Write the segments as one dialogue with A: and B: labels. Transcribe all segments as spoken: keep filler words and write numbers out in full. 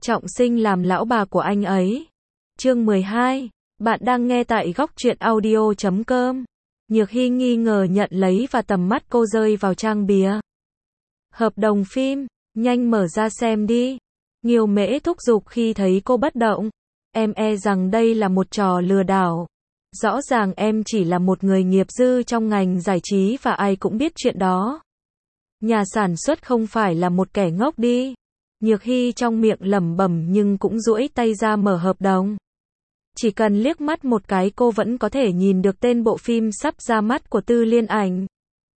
A: trọng sinh làm lão bà của anh ấy. Chương mười hai. Bạn đang nghe tại góc truyện audio chấm com. Nhược Hy nghi ngờ nhận lấy và tầm mắt cô rơi vào trang bìa. Hợp đồng phim, nhanh mở ra xem đi. Nghiêu Mễ thúc giục khi thấy cô bất động. Em e rằng đây là một trò lừa đảo. Rõ ràng em chỉ là một người nghiệp dư trong ngành giải trí và ai cũng biết chuyện đó. Nhà sản xuất không phải là một kẻ ngốc đi. Nhược Hy trong miệng lẩm bẩm nhưng cũng duỗi tay ra mở hợp đồng. Chỉ cần liếc mắt một cái cô vẫn có thể nhìn được tên bộ phim sắp ra mắt của Tư Liên Ảnh.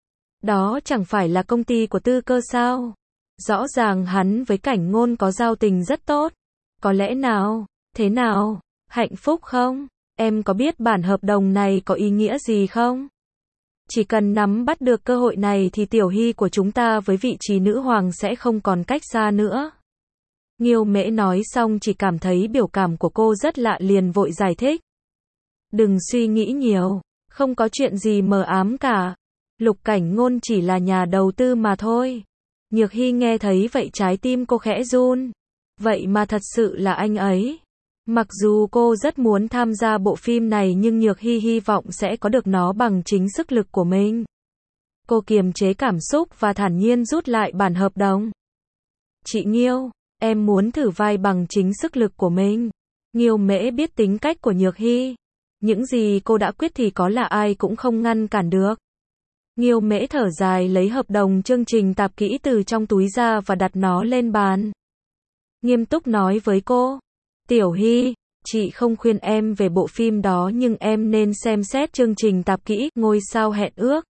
A: Đó chẳng phải là công ty của Tư Cơ sao? Rõ ràng hắn với Cảnh Ngôn có giao tình rất tốt. Có lẽ nào? Thế nào? Hạnh phúc không? Em có biết bản hợp đồng này có ý nghĩa gì không? Chỉ cần nắm bắt được cơ hội này thì Tiểu Hy của chúng ta với vị trí nữ hoàng sẽ không còn cách xa nữa. Nghiêu Mễ nói xong chỉ cảm thấy biểu cảm của cô rất lạ liền vội giải thích. Đừng suy nghĩ nhiều, không có chuyện gì mờ ám cả. Lục Cảnh Ngôn chỉ là nhà đầu tư mà thôi. Nhược Hy nghe thấy vậy trái tim cô khẽ run. Vậy mà thật sự là anh ấy. Mặc dù cô rất muốn tham gia bộ phim này nhưng Nhược Hy hy vọng sẽ có được nó bằng chính sức lực của mình. Cô kiềm chế cảm xúc và thản nhiên rút lại bản hợp đồng. Chị Nghiêu, em muốn thử vai bằng chính sức lực của mình. Nghiêu Mễ biết tính cách của Nhược Hy. Những gì cô đã quyết thì có là ai cũng không ngăn cản được. Nghiêu Mễ thở dài lấy hợp đồng chương trình tạp kỹ từ trong túi ra và đặt nó lên bàn. Nghiêm túc nói với cô. Tiểu Hy, chị không khuyên em về bộ phim đó nhưng em nên xem xét chương trình tạp kỹ Ngôi sao hẹn ước.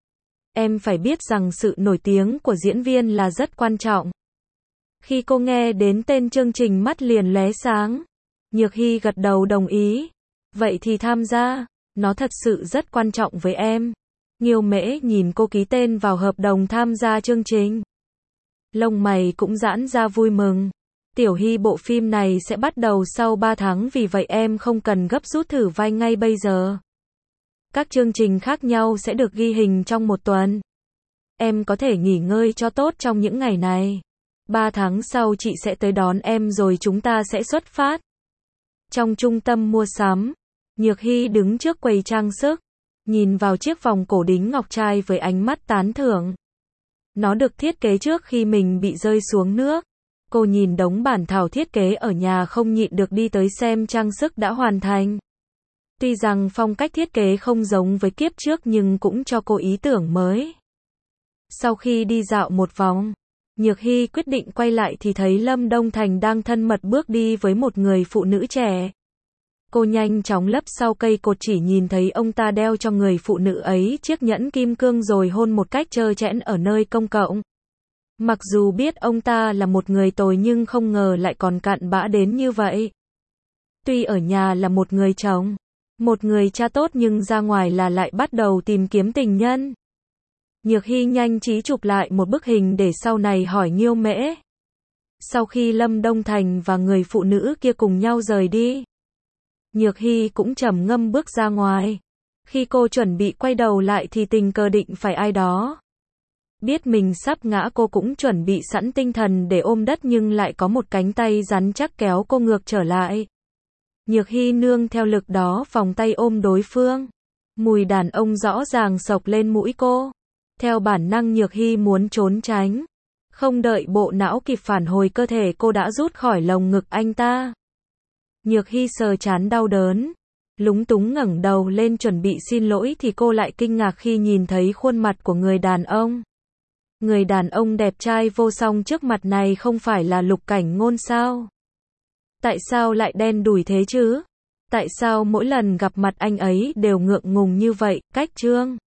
A: Em phải biết rằng sự nổi tiếng của diễn viên là rất quan trọng. Khi cô nghe đến tên chương trình mắt liền lóe sáng. Nhược Hy gật đầu đồng ý. Vậy thì tham gia, nó thật sự rất quan trọng với em. Nghiêu Mễ nhìn cô ký tên vào hợp đồng tham gia chương trình. Lông mày cũng giãn ra vui mừng. Tiểu Hy bộ phim này sẽ bắt đầu sau ba tháng vì vậy em không cần gấp rút thử vai ngay bây giờ. Các chương trình khác nhau sẽ được ghi hình trong một tuần. Em có thể nghỉ ngơi cho tốt trong những ngày này. Ba tháng sau chị sẽ tới đón em rồi chúng ta sẽ xuất phát. Trong trung tâm mua sắm, Nhược Hy đứng trước quầy trang sức, nhìn vào chiếc vòng cổ đính ngọc trai với ánh mắt tán thưởng. Nó được thiết kế trước khi mình bị rơi xuống nước. Cô nhìn đống bản thảo thiết kế ở nhà không nhịn được đi tới xem trang sức đã hoàn thành. Tuy rằng phong cách thiết kế không giống với kiếp trước nhưng cũng cho cô ý tưởng mới. Sau khi đi dạo một vòng, Nhược Hy quyết định quay lại thì thấy Lâm Đông Thành đang thân mật bước đi với một người phụ nữ trẻ. Cô nhanh chóng lấp sau cây cột chỉ nhìn thấy ông ta đeo cho người phụ nữ ấy chiếc nhẫn kim cương rồi hôn một cách trơ trẽn ở nơi công cộng. Mặc dù biết ông ta là một người tồi nhưng không ngờ lại còn cặn bã đến như vậy. Tuy ở nhà là một người chồng, một người cha tốt nhưng ra ngoài là lại bắt đầu tìm kiếm tình nhân. Nhược Hy nhanh trí chụp lại một bức hình để sau này hỏi Nghiêu Mễ. Sau khi Lâm Đông Thành và người phụ nữ kia cùng nhau rời đi, Nhược Hy cũng trầm ngâm bước ra ngoài. Khi cô chuẩn bị quay đầu lại thì tình cờ định phải ai đó. Biết mình sắp ngã cô cũng chuẩn bị sẵn tinh thần để ôm đất nhưng lại có một cánh tay rắn chắc kéo cô ngược trở lại. Nhược Hy nương theo lực đó vòng tay ôm đối phương. Mùi đàn ông rõ ràng xộc lên mũi cô. Theo bản năng Nhược Hy muốn trốn tránh. Không đợi bộ não kịp phản hồi cơ thể cô đã rút khỏi lồng ngực anh ta. Nhược Hy sờ trán đau đớn. Lúng túng ngẩng đầu lên chuẩn bị xin lỗi thì cô lại kinh ngạc khi nhìn thấy khuôn mặt của người đàn ông. Người đàn ông đẹp trai vô song trước mặt này không phải là Lục Cảnh Ngôn sao? Tại sao lại đen đủi thế chứ? Tại sao mỗi lần gặp mặt anh ấy đều ngượng ngùng như vậy? Cách trương